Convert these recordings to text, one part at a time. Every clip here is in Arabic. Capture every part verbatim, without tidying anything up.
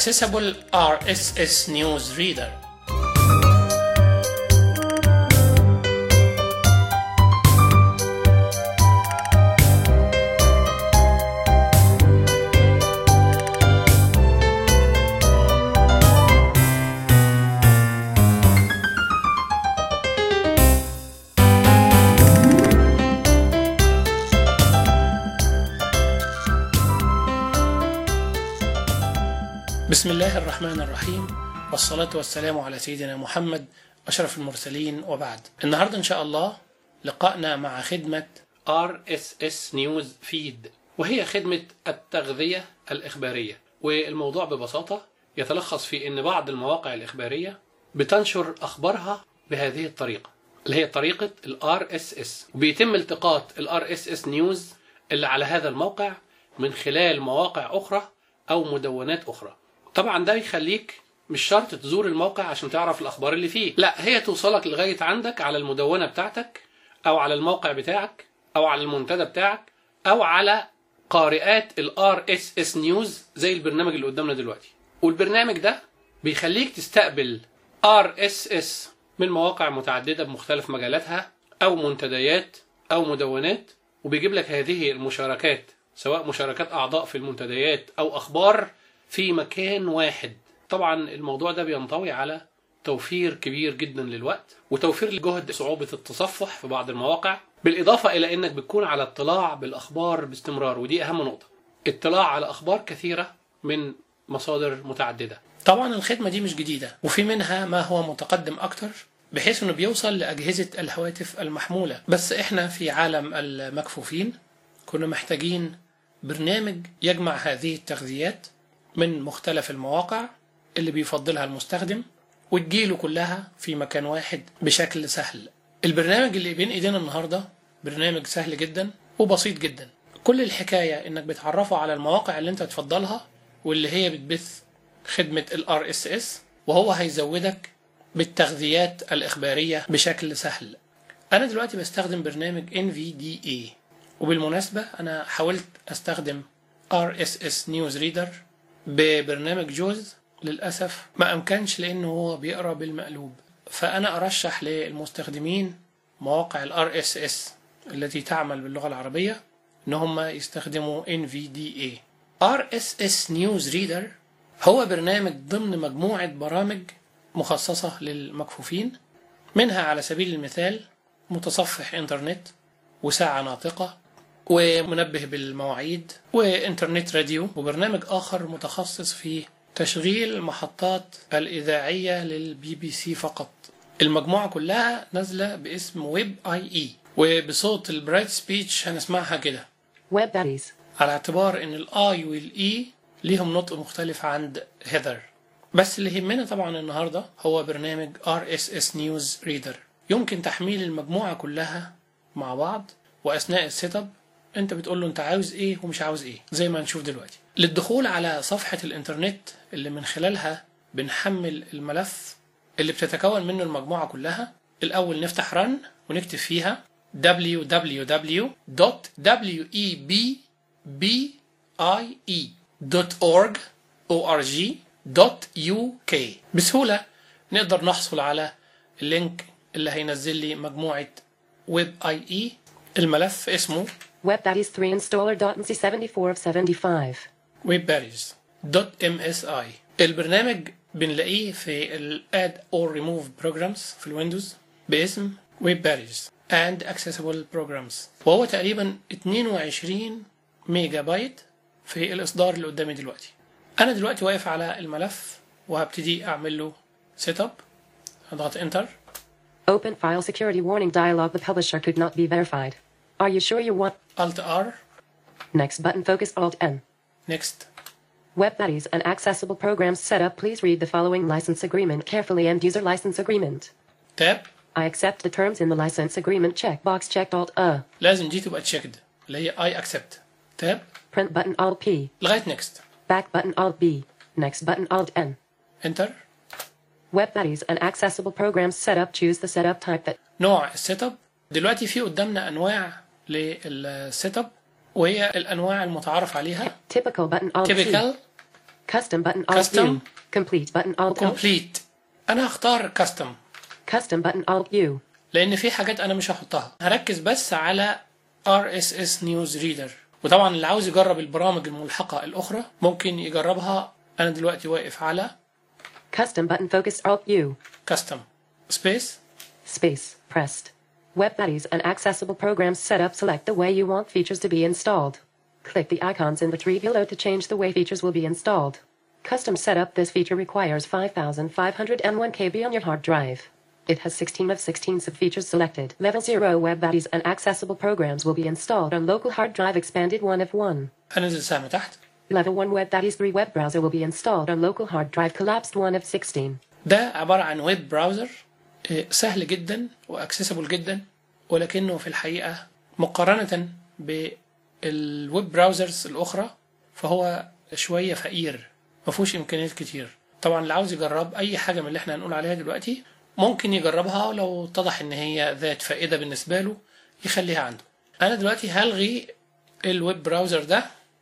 Accessible آر إس إس News Reader. بسم الله الرحمن الرحيم، والصلاة والسلام على سيدنا محمد أشرف المرسلين، وبعد. النهاردة إن شاء الله لقائنا مع خدمة آر إس إس News Feed، وهي خدمة التغذية الإخبارية. والموضوع ببساطة يتلخص في أن بعض المواقع الإخبارية بتنشر أخبارها بهذه الطريقة اللي هي طريقة ال آر إس إس، وبيتم التقاط ال آر إس إس News اللي على هذا الموقع من خلال مواقع أخرى أو مدونات أخرى. طبعا ده يخليك مش شرط تزور الموقع عشان تعرف الأخبار اللي فيه، لا، هي توصلك لغاية عندك على المدونة بتاعتك أو على الموقع بتاعك أو على المنتدى بتاعك أو على قارئات ال آر إس إس News زي البرنامج اللي قدامنا دلوقتي. والبرنامج ده بيخليك تستقبل آر إس إس من مواقع متعددة بمختلف مجالاتها أو منتديات أو مدونات، وبيجيب لك هذه المشاركات سواء مشاركات أعضاء في المنتديات أو أخبار في مكان واحد. طبعا الموضوع ده بينطوي على توفير كبير جدا للوقت وتوفير لجهد صعوبة التصفح في بعض المواقع، بالإضافة إلى أنك بتكون على اطلاع بالأخبار باستمرار، ودي أهم نقطة، اطلاع على أخبار كثيرة من مصادر متعددة. طبعا الخدمة دي مش جديدة، وفي منها ما هو متقدم أكتر بحيث أنه بيوصل لأجهزة الهواتف المحمولة، بس إحنا في عالم المكفوفين كنا محتاجين برنامج يجمع هذه التغذيات من مختلف المواقع اللي بيفضلها المستخدم وتجيله كلها في مكان واحد بشكل سهل. البرنامج اللي بين ايدينا النهاردة برنامج سهل جدا وبسيط جدا. كل الحكاية انك بتعرفه على المواقع اللي انت تفضلها واللي هي بتبث خدمة ال آر إس إس، وهو هيزودك بالتغذيات الإخبارية بشكل سهل. انا دلوقتي بستخدم برنامج إن في دي إيه، وبالمناسبة انا حاولت استخدم آر إس إس News Reader ببرنامج جوز، للأسف ما أمكنش لأنه هو بيقرأ بالمقلوب. فأنا أرشح للمستخدمين مواقع ال آر إس إس التي تعمل باللغة العربية إن هم يستخدموا إن في دي إيه. آر إس إس News Reader هو برنامج ضمن مجموعة برامج مخصصة للمكفوفين، منها على سبيل المثال متصفح إنترنت وساعة ناطقة ومنبه بالمواعيد وإنترنت راديو، وبرنامج آخر متخصص في تشغيل المحطات الإذاعية للبي بي سي فقط. المجموعة كلها نازلة باسم ويب آي إي، وبصوت البرايت سبيتش هنسمعها كده ويب باديز، على اعتبار إن الآي والإي ليهم نطق مختلف عند هيدر. بس اللي يهمنا طبعا النهاردة هو برنامج آر إس إس News Reader. يمكن تحميل المجموعة كلها مع بعض، وأثناء السيت اب انت بتقول له انت عاوز ايه ومش عاوز ايه زي ما هنشوف دلوقتي. للدخول على صفحة الانترنت اللي من خلالها بنحمل الملف اللي بتتكون منه المجموعة كلها، الاول نفتح رن ونكتب فيها دبليو دبليو دبليو دوت ويب بايه دوت اورج دوت يو كي. بسهولة نقدر نحصل على اللينك اللي هينزل لي مجموعة ويب آي إي. الملف اسمه WebBuddies three installer.msi seventy-four of seventy-five webBuddies.msi. البرنامج بنلاقيه في ال Add or Remove Programs في الويندوز باسم WebBuddies and Accessible Programs، وهو تقريبا اتنين وعشرين ميجا بايت في الإصدار اللي قدامي دلوقتي. أنا دلوقتي واقف على الملف وهبتدي أعمل له Set up. هضغط Enter. Open file security warning dialog. The publisher could not be verified. Are you sure you want Alt R. Next button. Focus Alt N. Next. WebBuddies and accessible programs setup. Please read the following license agreement carefully. End user license agreement. Tab. I accept the terms in the license agreement. Checkbox checked. Alt A. لازم دي تبقى checked اللي هي I accept. Tab. Print button. Alt P. لغاية next. Back button. Alt B. Next button. Alt N. Enter. WebBuddies and accessible programs setup. Choose the setup type that نوع السيت اب. دلوقتي في قدامنا انواع للسيت اب، وهي الانواع المتعارف عليها typical button. Alt T. typical Custom button Alt Custom. U. Complete button Alt L. complete. انا هختار custom Custom button Alt U. لان في حاجات انا مش هحطها، هركز بس على آر إس إس News Reader. وطبعا اللي عاوز يجرب البرامج الملحقة الاخرى ممكن يجربها. انا دلوقتي واقف على Custom button focused Alt U. custom space. Space. Pressed. Web Buddies and accessible programs setup. Select the way you want features to be installed. Click the icons in the tree below to change the way features will be installed. Custom setup. This feature requires five thousand five hundred one K B on your hard drive. It has sixteen of sixteen subfeatures selected. Level zero Web Buddies and accessible programs will be installed on local hard drive expanded one of one. هنزل سهم تحت. Level one Web Buddies three web browser will be installed on local hard drive collapsed one of sixteen. ده عبارة عن ويب براوزر سهل جدا واكسسبل جدا، ولكنه في الحقيقة مقارنة بالويب براوزرز الأخرى فهو شوية فقير، مفهوش إمكانيات كتير. طبعا اللي عاوز يجرب أي حاجة من اللي احنا هنقول عليها دلوقتي ممكن يجربها، ولو اتضح إن هي ذات فائدة بالنسبة له يخليها عنده. أنا دلوقتي هلغي الويب براوزر ده،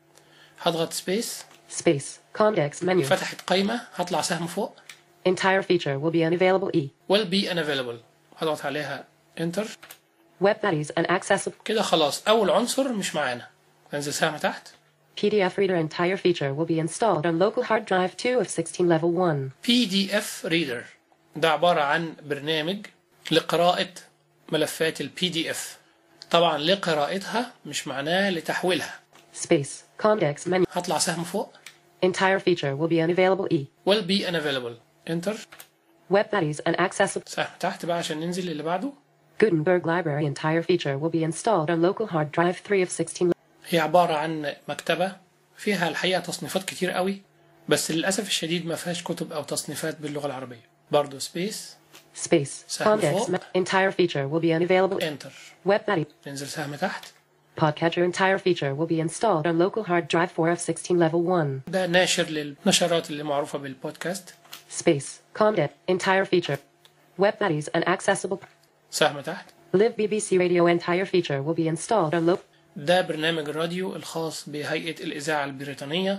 هضغط سبيس. Space. Context menu. فتحت قائمة، هطلع سهم فوق. Entire feature will be unavailable. E. will be unavailable. هضغط عليها انتر. Web Buddies and accessible. كده خلاص أول عنصر مش معانا. انزل سهم تحت. P D F reader entire feature will be installed on local hard drive two of sixteen level one. بي دي إف reader ده عبارة عن برنامج لقراءة ملفات ال بي دي إف. طبعا لقراءتها مش معناه لتحويلها. Space. Context menu. هطلع سهم فوق. Entire feature will be unavailable. E. will be unavailable. انتر. Web Buddies and accessible. سهم تحت بقى عشان ننزل اللي بعده. Gutenberg library entire feature will be installed on local hard drive three of sixteen. هي عبارة عن مكتبة فيها الحقيقة تصنيفات كتير قوي، بس للأسف الشديد ما فيهاش كتب أو تصنيفات باللغة العربية. برضو سبيس. Space. سهم Context. فوق. me- Entire feature will be unavailable. انتر. Web Buddy. ننزل سهم تحت. Podcatcher entire feature will be installed on local hard drive four of sixteen level one. ده ناشر للنشرات اللي معروفة بالبودكاست. Space. Content. Entire feature. Web Buddies and accessible. سهم تحت. Live B B C radio entire feature will be installed on local. ده برنامج الراديو الخاص بهيئة الإذاعة البريطانية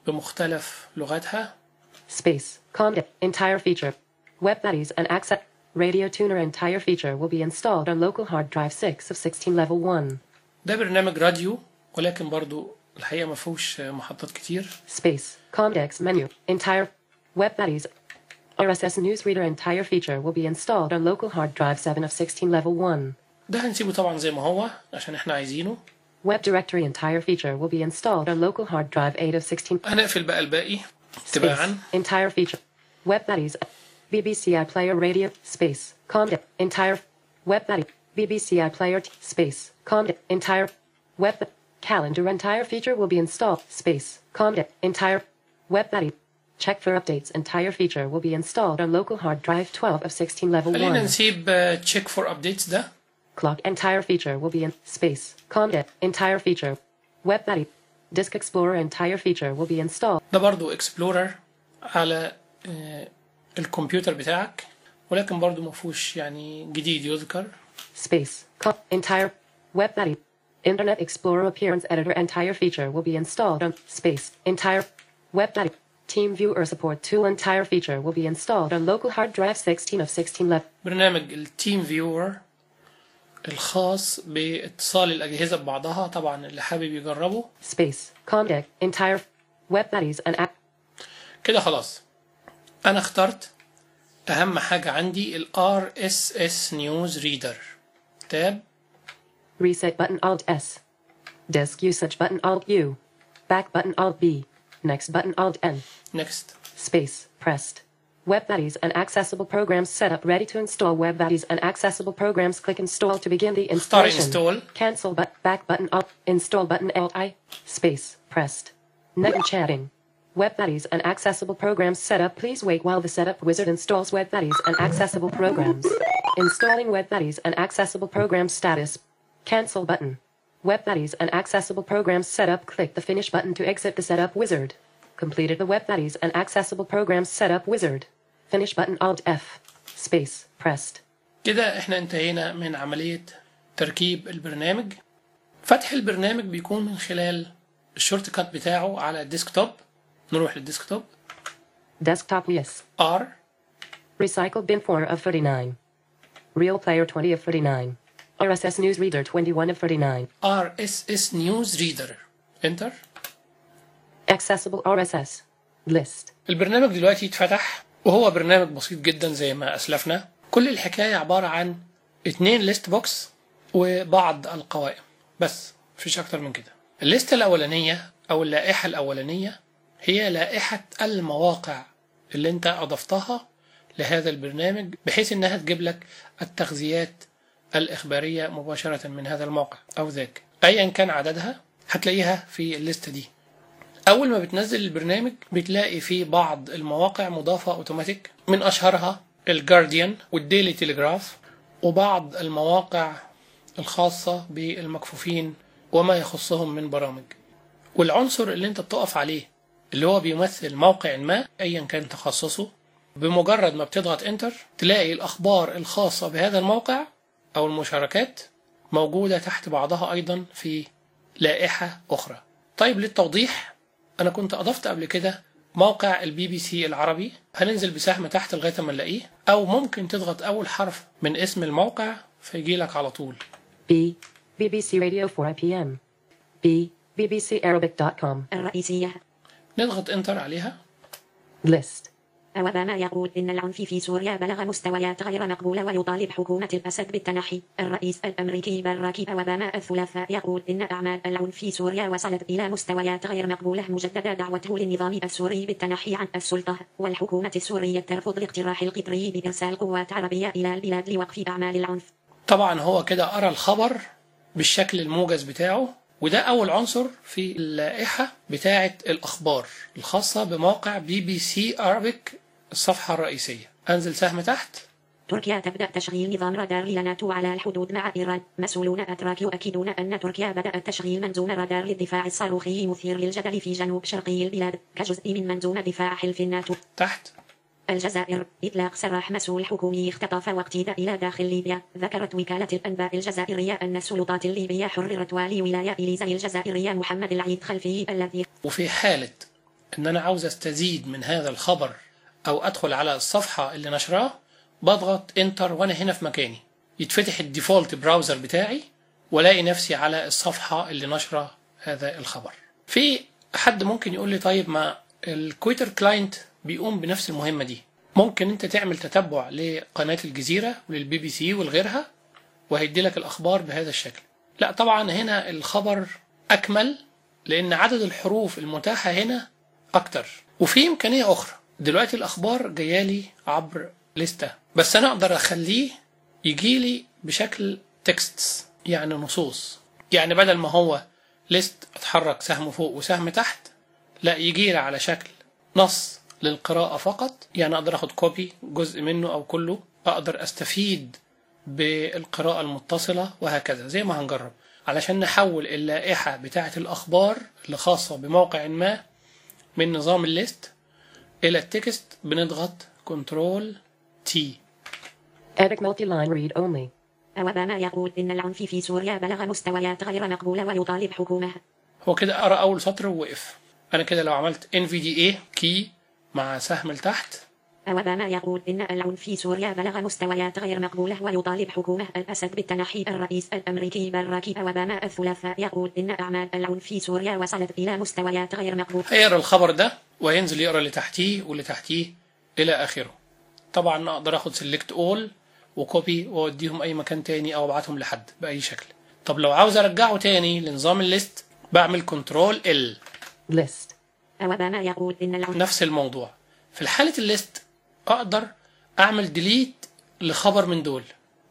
بمختلف لغاتها. Space. Content. Entire feature. Web Buddies and access. Radio tuner entire feature will be installed on local hard drive six of sixteen level one. ده برنامج راديو ولكن برضو الحقيقة ما فيهوش محطات كتير. Space. Context menu. Entire. Web Buddies. R S S newsreader entire feature will be installed on local hard drive seven of sixteen level one. ده هنسيبه طبعا زي ما هو عشان احنا عايزينه. Web directory entire feature will be installed on local hard drive eight of sixteen. هنقفل بقى الباقي Space. تباعا. Entire feature. Web Buddies. B B C I player radio. Space. Content. Entire. Web Buddy. B B C I player. T- space. Content. Entire. Web. Calendar entire feature will be installed. Space. Content. Entire. Web Buddy. Check for updates entire feature will be installed on local hard drive twelve of sixteen level خلينا one. نسيب تشيك فور ابديتس ده. Clock entire feature will be in space. Content. Entire feature. Web Buddy. Disk Explorer entire feature will be installed. ده برضو اكسبلورر على آه، الكمبيوتر بتاعك، ولكن برضو ما فيهوش يعني جديد يذكر. Space. Co- entire. Web Buddy. Internet Explorer Appearance Editor entire feature will be installed on space. Entire. Web Buddy. Team Viewer Support Tool entire feature will be installed on local hard drive sixteen of sixteen level. برنامج التيم فيور الخاص باتصال الأجهزة ببعضها، طبعا اللي حابب يجربه. Space. Contact. Entire. Web Buddies and app. كده خلاص أنا اخترت أهم حاجة عندي ال آر إس إس News Reader. تاب. Reset button Alt S. Disk usage button Alt U. Back button Alt B. Next button Alt N. Next. Space. Pressed. Web Buddies and accessible programs set up ready to install. Web Buddies and accessible programs. Click install to begin the اختار installation. install. Cancel but back button Alt. Install button Alt I. Space. Pressed. Net chatting. Web Buddies and accessible programs set up. Please wait while the setup wizard installs Web Buddies and accessible programs. Installing Web Buddies and accessible programs status. Cancel button. Web Buddies and accessible programs setup. Click the finish button to exit the setup wizard. Completed the Web Buddies and accessible programs setup wizard. Finish button Alt F. Space. Pressed. كده احنا انتهينا من عملية تركيب البرنامج. فتح البرنامج بيكون من خلال الشورت كات بتاعه على الديسكتوب. نروح للديسكتوب. Desktop yes. R Recycle bin four of thirty-nine. Real player twenty of thirty-nine. R S S news reader twenty-one of thirty-nine. R S S news reader. انتر. Accessible R S S. List. البرنامج دلوقتي اتفتح وهو برنامج بسيط جدا زي ما أسلفنا. كل الحكاية عبارة عن اتنين ليست بوكس وبعض القوائم بس، مفيش أكتر من كده. الليستة الأولانية أو اللائحة الأولانية هي لائحة المواقع اللي انت أضفتها لهذا البرنامج بحيث انها تجيب لك التغذيات الإخبارية مباشرة من هذا الموقع أو ذاك، أيا كان عددها هتلاقيها في الليستة دي. أول ما بتنزل البرنامج بتلاقي في بعض المواقع مضافة أوتوماتيك، من أشهرها الجارديان والديلي تيليجراف وبعض المواقع الخاصة بالمكفوفين وما يخصهم من برامج. والعنصر اللي انت بتقف عليه اللي هو بيمثل موقع ما أيا كان تخصصه، بمجرد ما بتضغط انتر تلاقي الأخبار الخاصة بهذا الموقع أو المشاركات موجودة تحت بعضها أيضا في لائحة أخرى. طيب للتوضيح، أنا كنت أضفت قبل كده موقع البي بي سي العربي، هننزل بسهم تحت لغاية ما نلاقيه، أو ممكن تضغط أول حرف من اسم الموقع فيجي لك على طول B. بي بي سي Radio four P M. B. بي بي سي Arabic dot com. الرئيسية. نضغط انتر عليها. List. أوباما يقول إن العنف في سوريا بلغ مستويات غير مقبولة ويطالب حكومة الأسد بالتنحي. الرئيس الأمريكي باراك أوباما الثلاثاء يقول إن أعمال العنف في سوريا وصلت إلى مستويات غير مقبولة، مجددا دعوته للنظام السوري بالتنحي عن السلطة، والحكومة السورية ترفض الاقتراح القطري بإرسال قوات عربية إلى البلاد لوقف أعمال العنف. طبعا هو كده أرى الخبر بالشكل الموجز بتاعه، وده أول عنصر في اللائحة بتاعة الأخبار الخاصة بموقع بي بي سي Arabic الصفحة الرئيسية. أنزل سهم تحت. تركيا تبدأ تشغيل نظام رادار لناتو على الحدود مع إيران. مسؤولون أتراك يؤكدون أن تركيا بدأت تشغيل منظوم رادار للدفاع الصاروخي مثير للجدل في جنوب شرقي البلاد كجزء من منظومة دفاع حلف الناتو. تحت. الجزائر. إطلاق سراح مسؤول حكومي اختطف واقتيد إلى داخل ليبيا. ذكرت وكالة الأنباء الجزائرية أن السلطات الليبية حررت والي ولاية إليزا الجزائرية محمد العيد خلفي الذي. وفي حالة أن أنا عاوز أستزيد من هذا الخبر أو أدخل على الصفحة اللي نشراه بضغط انتر وأنا هنا في مكاني، يتفتح الديفولت براوزر بتاعي ولاقي نفسي على الصفحة اللي نشره هذا الخبر. في حد ممكن يقول لي طيب ما الكويتر كلاينت بيقوم بنفس المهمة دي، ممكن انت تعمل تتبع لقناة الجزيرة وللبي بي سي والغيرها وهيدي لك الأخبار بهذا الشكل. لا طبعا هنا الخبر أكمل لأن عدد الحروف المتاحة هنا أكتر، وفي إمكانية أخرى دلوقتي الأخبار جايالي عبر لستة، بس أنا أقدر أخليه يجيلي بشكل تكست يعني نصوص، يعني بدل ما هو لست أتحرك سهم فوق وسهم تحت، لا يجيلي على شكل نص للقراءة فقط، يعني أقدر أخد كوبي جزء منه أو كله، أقدر أستفيد بالقراءة المتصلة وهكذا زي ما هنجرب. علشان نحول اللائحة بتاعة الأخبار اللي خاصة بموقع ما من نظام الليست إلى التكست بنضغط كنترول تي. Edit multi-line read only. أوباما يقول إن العنف في سوريا بلغ مستويات غير مقبولة ويطالب حكومة. هو كده أرى أول سطر ووقف. أنا كده لو عملت إن في دي إيه كي مع سهم لتحت. أوباما يقول إن العنف في سوريا بلغ مستويات غير مقبولة ويطالب حكومة الأسد بالتنحي. الرئيس الأمريكي باراك أوباما الثلاثاء يقول إن أعمال العنف في سوريا وصلت إلى مستويات غير مقبولة. هيقرأ الخبر ده وينزل يقرأ اللي تحتيه واللي تحتيه إلى آخره. طبعا أقدر أخد سيلكت أول وكوبي وأوديهم أي مكان تاني أو أبعتهم لحد بأي شكل. طب لو عاوز أرجعه تاني لنظام الليست بعمل كنترول ال. List. أوباما يقول إن العنف نفس الموضوع. في الحالة الليست أقدر أعمل ديليت لخبر من دول.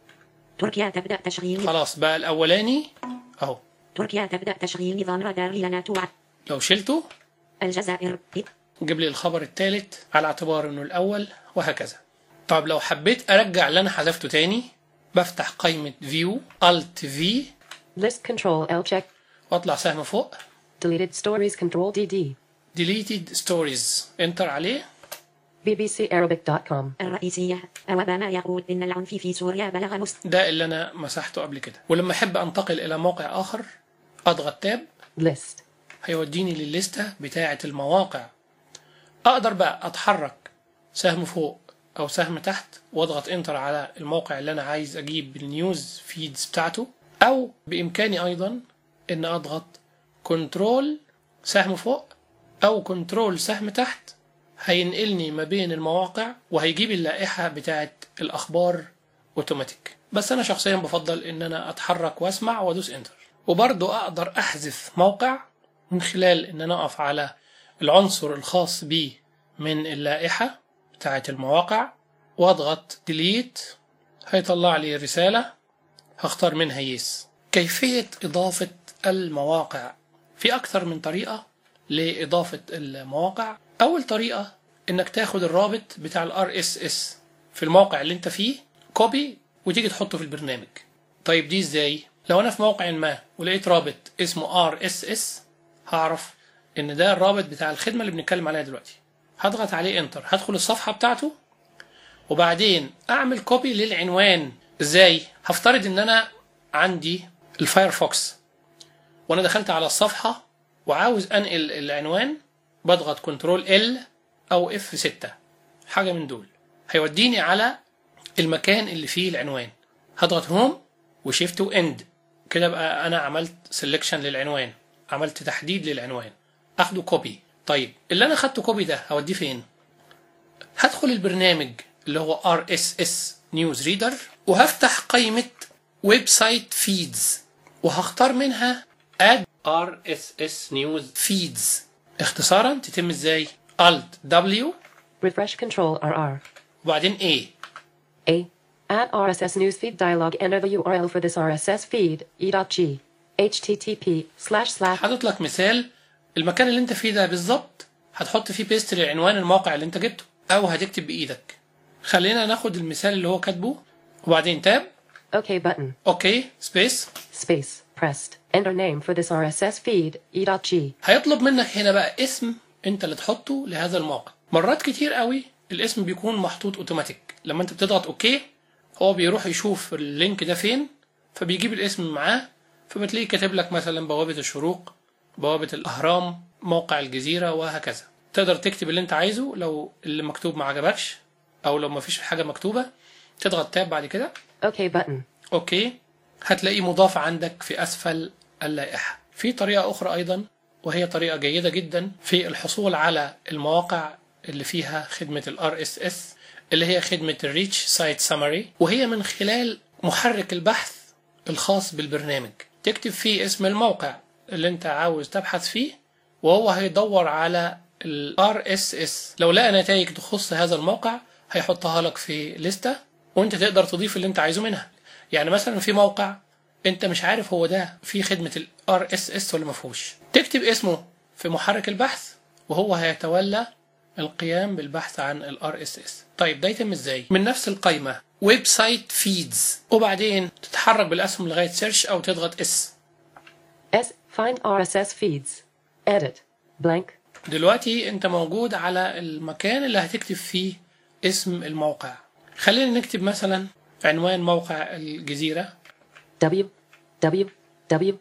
تركيا تبدأ تشغيل. خلاص بقى الأولاني أهو. تركيا تبدأ تشغيل نظام رادار لناتو. لو شلته الجزائر. جيب لي الخبر الثالث على اعتبار إنه الأول وهكذا. طب لو حبيت أرجع اللي أنا حذفته تاني بفتح قائمة View Alt V. List control L check. وأطلع سهم فوق. Deleted stories control D D. Deleted Stories انتر عليه. بي بي سي Arabic dot com. الرئيسية. أوباما يقول إن العنف في سوريا بلغ مست. ده اللي أنا مسحته قبل كده. ولما أحب أنتقل إلى موقع آخر أضغط تاب. List. هيوديني للليستة بتاعة المواقع اقدر بقى اتحرك سهم فوق او سهم تحت واضغط انتر على الموقع اللي انا عايز اجيب النيوز فيدز بتاعته، او بامكاني ايضا ان اضغط كنترول سهم فوق او كنترول سهم تحت، هينقلني ما بين المواقع وهيجيب اللائحة بتاعت الاخبار اوتوماتيك. بس انا شخصيا بفضل ان انا اتحرك واسمع وادوس انتر. وبرضو اقدر احذف موقع من خلال ان انا اقف على العنصر الخاص بي من اللائحة بتاعت المواقع واضغط ديليت، هيطلع لي رسالة هختار منها يس. كيفية اضافة المواقع في اكثر من طريقة لإضافة المواقع. أول طريقة إنك تاخد الرابط بتاع ال آر إس إس في الموقع اللي أنت فيه كوبي وتيجي تحطه في البرنامج. طيب دي إزاي؟ لو أنا في موقع ما ولقيت رابط اسمه آر إس إس هعرف إن ده الرابط بتاع الخدمة اللي بنتكلم عليها دلوقتي. هضغط عليه انتر، هدخل الصفحة بتاعته وبعدين أعمل كوبي للعنوان. إزاي؟ هفترض إن أنا عندي الفايرفوكس وأنا دخلت على الصفحة وعاوز انقل العنوان، بضغط كنترول ال او اف ستة حاجة من دول، هيوديني على المكان اللي فيه العنوان. هضغط هوم وشيفت واند كده بقى انا عملت سيلكشن للعنوان، عملت تحديد للعنوان. اخده كوبي. طيب اللي انا خدته كوبي ده هوديه فين؟ هدخل البرنامج اللي هو آر إس إس News Reader وهفتح قائمة ويب سايت فيدز وهختار منها Add آر إس إس News Feeds. اختصارا تتم ازاي؟ Alt W Refresh Control R R. وبعدين A. A. Add R S S newsfeed dialog. Enter the U R L for this R S S feed. E.g. http slash slash. حاطط لك مثال المكان اللي انت فيه ده بالظبط، هتحط فيه بيست للعنوان الموقع اللي انت جبته او هتكتب بايدك. خلينا ناخد المثال اللي هو كاتبه وبعدين تاب. OK button. اوكي سبيس. Space pressed. Enter name for this R S S feed. E.g. هيطلب منك هنا بقى اسم انت اللي تحطه لهذا الموقع. مرات كتير قوي الاسم بيكون محطوط اوتوماتيك، لما انت بتضغط اوكي هو بيروح يشوف اللينك ده فين فبيجيب الاسم معاه، فبتلاقيه كاتب لك مثلا بوابة الشروق، بوابة الاهرام، موقع الجزيرة وهكذا. تقدر تكتب اللي انت عايزه لو اللي مكتوب ما عجبكش، او لو ما فيش حاجة مكتوبة تضغط تاب بعد كده. OK button. اوكي هتلاقيه مضاف عندك في اسفل اللائحة. في طريقة اخرى ايضا وهي طريقة جيدة جدا في الحصول على المواقع اللي فيها خدمة ال آر إس إس اللي هي خدمة ال Rich Site Summary، وهي من خلال محرك البحث الخاص بالبرنامج. تكتب فيه اسم الموقع اللي انت عاوز تبحث فيه وهو هيدور على ال آر إس إس، لو لقى نتائج تخص هذا الموقع هيحطها لك في لستة وانت تقدر تضيف اللي انت عايزه منها. يعني مثلا في موقع انت مش عارف هو ده في خدمة ال آر إس إس ولا مفهوش، تكتب اسمه في محرك البحث وهو هيتولى القيام بالبحث عن ال آر إس إس. طيب ده يتم ازاي؟ من نفس القائمة ويب سايت فيدز وبعدين تتحرك بالاسهم لغاية سيرش او تضغط اس. S. Find R S S feeds. Edit. Blank. دلوقتي انت موجود على المكان اللي هتكتب فيه اسم الموقع. خلينا نكتب مثلا عنوان موقع الجزيرة W. W. W.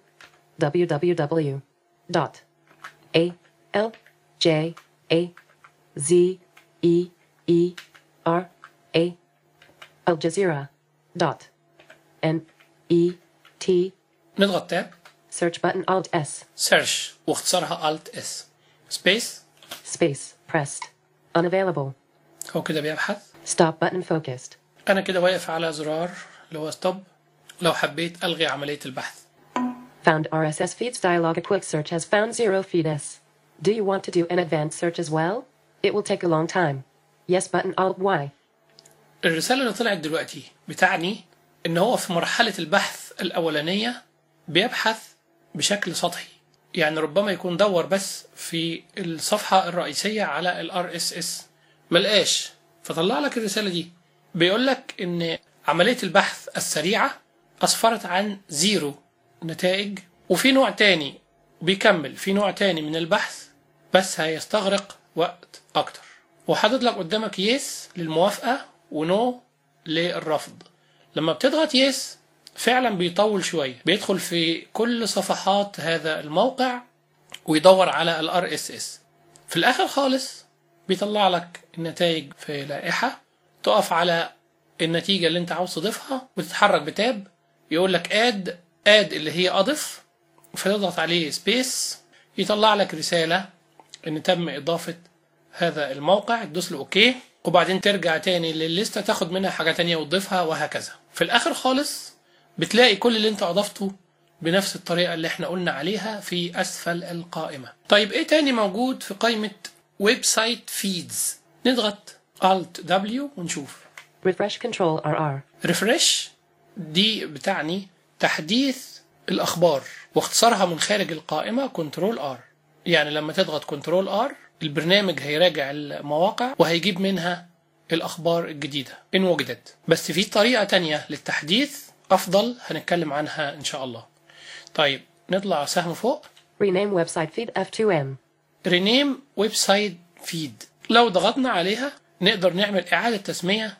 www. Dot. A. L. J. A. Z. E. E. R. A. Al Jazeera. Dot. N. E. T. نضغط تاب. Search button Alt S. سيرش واختصارها Alt S. سبيس. Space pressed. Unavailable. هو كده بيبحث. Stop button focused. انا كده واقف على زرار اللي هو ستوب لو حبيت الغي عملية البحث. Found R S S feeds dialog. A quick search has found zero feed S. Do you want to do an advanced search as well? It will take a long time. Yes button Alt Y. الرسالة اللي طلعت دلوقتي بتعني ان هو في مرحلة البحث الاولانية بيبحث بشكل سطحي، يعني ربما يكون دور بس في الصفحة الرئيسية على ال آر إس إس ملقاش فطلع لك الرسالة دي. بيقول لك ان عملية البحث السريعة اسفرت عن زيرو نتائج، وفي نوع تاني بيكمل في نوع تاني من البحث بس هيستغرق وقت اكتر. وحاطط لك قدامك يس للموافقة ونو للرفض. لما بتضغط يس فعلا بيطول شوية، بيدخل في كل صفحات هذا الموقع ويدور على ال آر إس إس. في الاخر خالص بيطلع لك النتائج في لائحة، تقف على النتيجة اللي انت عاوز تضيفها وتتحرك بتاب، يقول لك اد اد اللي هي اضف، فتضغط عليه سبيس، يطلع لك رسالة ان تم اضافة هذا الموقع، تدوس له اوكي، وبعدين ترجع تاني للليستة تاخد منها حاجة تانية وتضيفها وهكذا. في الاخر خالص بتلاقي كل اللي انت اضفته بنفس الطريقة اللي احنا قلنا عليها في اسفل القائمة. طيب ايه تاني موجود في قائمة ويب سايت فيدز؟ نضغط Alt W ونشوف Refresh Control R R. Refresh دي بتعني تحديث الأخبار، واختصارها من خارج القائمة كنترول آر. يعني لما تضغط كنترول آر البرنامج هيراجع المواقع وهيجيب منها الأخبار الجديدة إن وجدت. بس في طريقة تانية للتحديث أفضل هنتكلم عنها إن شاء الله. طيب نطلع سهم فوق، Rename website feed F two M. Rename website feed. لو ضغطنا عليها نقدر نعمل إعادة تسمية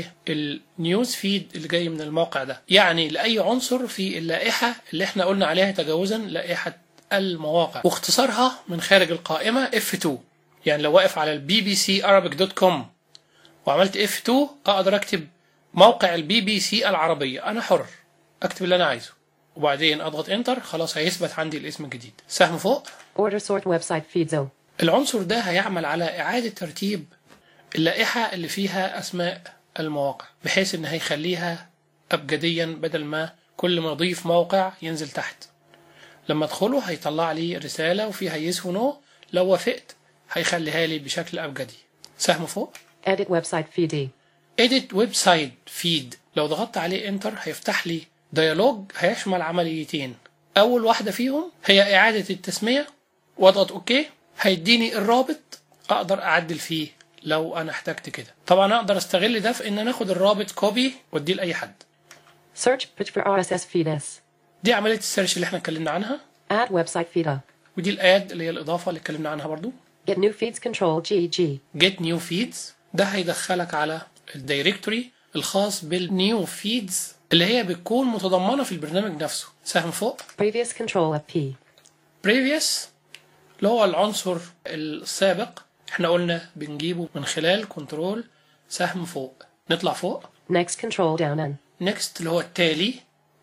للنيوز فيد اللي جاي من الموقع ده، يعني لأي عنصر في اللائحة اللي احنا قلنا عليها تجاوزا، لائحة المواقع، واختصارها من خارج القائمة إف تو. يعني لو واقف على البي بي سي أرابيك دوت كوم وعملت إف تو أقدر أكتب موقع البي بي سي العربية، أنا حر أكتب اللي أنا عايزه، وبعدين أضغط إنتر، خلاص هيثبت عندي الاسم الجديد. سهم فوق، Order sort website feeds O. العنصر ده هيعمل على إعادة ترتيب اللائحة اللي فيها أسماء المواقع، بحيث إن هيخليها أبجديا بدل ما كل ما أضيف موقع ينزل تحت. لما أدخله هيطلع لي رسالة وفيها يس ونو، لو وافقت هيخليها لي بشكل أبجدي. سهم فوق، Edit website feed E. Edit website feed. لو ضغطت عليه انتر هيفتح لي ديالوج هيشمل عمليتين. أول واحدة فيهم هي إعادة التسمية، واضغط أوكي، هيديني الرابط أقدر أعدل فيه لو انا احتجت كده. طبعا اقدر استغل ده في ان انا اخد الرابط كوبي واديه لاي حد. Search page for R S S feed S. دي عمليه السيرش اللي احنا اتكلمنا عنها. Add website feed A. ودي الاد اللي هي الاضافه اللي اتكلمنا عنها برضو. Get new feeds control G G. Get new feeds ده هيدخلك على الدايركتوري الخاص بالنيو فيدز اللي هي بتكون متضمنه في البرنامج نفسه. سهم فوق، Previous control F P. Previous اللي هو العنصر السابق، احنا قلنا بنجيبه من خلال كنترول سهم فوق. نطلع فوق، Next control down N. next اللي هو التالي،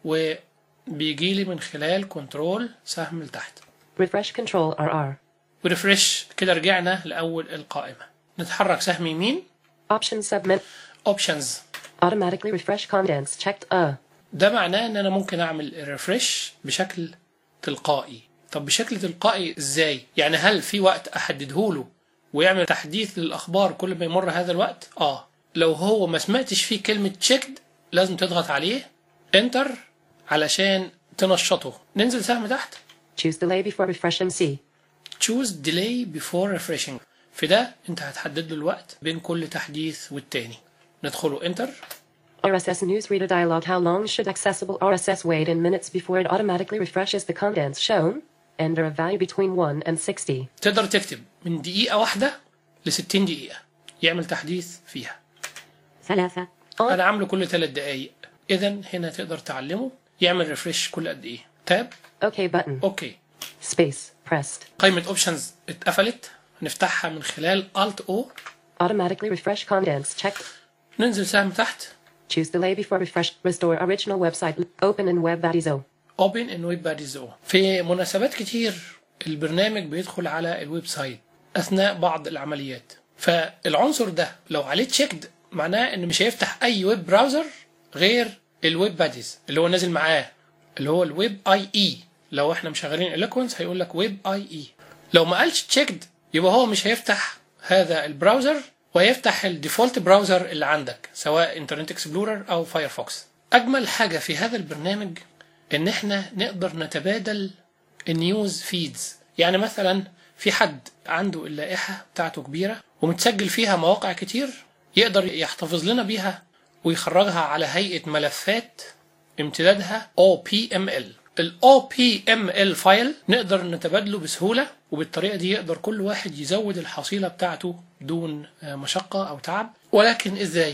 وبيجي لي من خلال كنترول سهم لتحت. Refresh control R R. وريفرش، كده رجعنا لأول القائمة. نتحرك سهم يمين، Option submit. Options. Automatically refresh contents checked A. ده معناه ان انا ممكن اعمل ريفرش بشكل تلقائي. طب بشكل تلقائي ازاي؟ يعني هل في وقت احدده له ويعمل تحديث للأخبار كل ما يمر هذا الوقت؟ آه لو هو ما سمعتش فيه كلمة checked لازم تضغط عليه Enter علشان تنشطه. ننزل سهم تحت، Choose delay before refreshing C. Choose delay before refreshing. في ده انت هتحدد له الوقت بين كل تحديث والتاني. ندخله Enter. R S S newsreader dialog. How long should accessible R S S wait in minutes before it automatically refreshes the contents shown? Enter a value between one and sixty. تقدر تكتب من دقيقة واحدة لستين دقيقة يعمل تحديث فيها. ثلاثة. أنا عامله كل ثلاث دقايق، إذا هنا تقدر تعلمه يعمل ريفرش كل قد إيه. تاب OK button. أوكي. Space pressed. قائمة Options اتقفلت، هنفتحها من خلال Alt O. Automatically refresh contents checked. ننزل سهم تحت، Choose delay before refresh. Restore original website. Open in web Badizo. Open in Web Badizo. في مناسبات كتير البرنامج بيدخل على الويب سايت أثناء بعض العمليات، فالعنصر ده لو عليه تشيكد معناه إن مش هيفتح أي ويب براوزر غير الويب باديز اللي هو نازل معاه، اللي هو الويب اي اي. لو احنا مشغلين اليكونس هيقول لك ويب اي اي. لو ما قالش تشيكد يبقى هو مش هيفتح هذا البراوزر، وهيفتح الديفولت براوزر اللي عندك سواء انترنت اكسبلورر او فايرفوكس. اجمل حاجه في هذا البرنامج ان احنا نقدر نتبادل النيوز فيدز. يعني مثلا في حد عنده اللائحه بتاعته كبيره ومتسجل فيها مواقع كتير، يقدر يحتفظ لنا بيها ويخرجها على هيئه ملفات امتدادها أو بي إم إل. ال أو بي إم إل فايل نقدر نتبادله بسهولة، وبالطريقة دي يقدر كل واحد يزود الحصيلة بتاعته بدون مشقة أو تعب. ولكن إزاي؟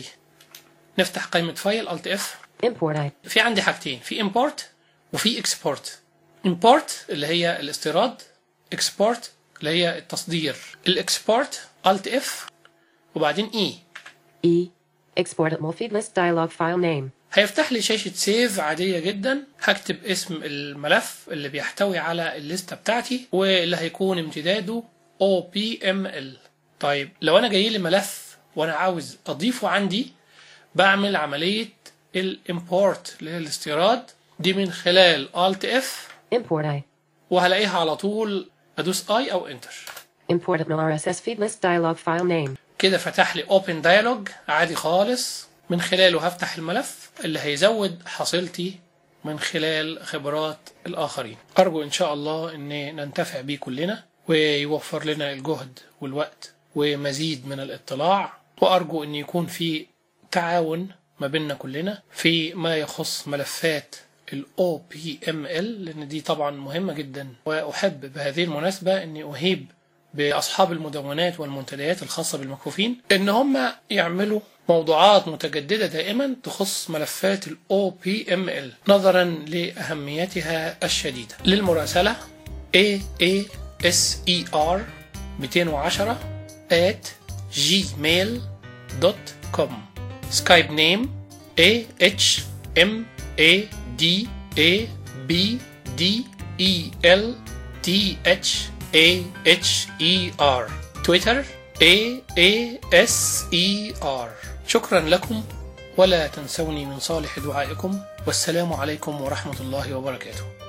نفتح قائمة فايل Alt F. Import. في عندي حاجتين، في Import وفي Export. Import اللي هي الاستيراد، Export اللي هي التصدير. الإكسبورت Alt F وبعدين E. E. Export at multi list dialog file name. هيفتح لي شاشة سيف عادية جدا. هكتب اسم الملف اللي بيحتوي على الليستة بتاعتي واللي هيكون امتداده أو بي إم إل. طيب لو أنا جاي لي ملف وأنا عاوز أضيفه عندي، بعمل عملية الإمبورت اللي هي الاستيراد دي من خلال Alt F Import I. وهلاقيها على طول أدوس I أو Enter. Import at no R S S feed list dialog file name. كده فتح لي Open Dialog عادي خالص، من خلاله هفتح الملف اللي هيزود حصيلتي من خلال خبرات الآخرين. أرجو إن شاء الله أن ننتفع بيه كلنا ويوفر لنا الجهد والوقت ومزيد من الاطلاع، وأرجو أن يكون في تعاون ما بيننا كلنا في ما يخص ملفات ال أو بي إم إل، لأن دي طبعا مهمة جدا. وأحب بهذه المناسبة أني أهيب بأصحاب المدونات والمنتديات الخاصة بالمكفوفين إن هم يعملوا موضوعات متجددة دائما تخص ملفات ال أو بي إم إل نظرا لأهميتها الشديدة. للمراسلة إيه إيه إس إي آر مئتين وعشرة at جيميل دوت كوم. سكايب نيم إيه إتش إم إيه دي إيه بي دي إي إل تي إتش A H E R. تويتر A A S E R. شكرا لكم ولا تنسوني من صالح دعائكم، والسلام عليكم ورحمة الله وبركاته.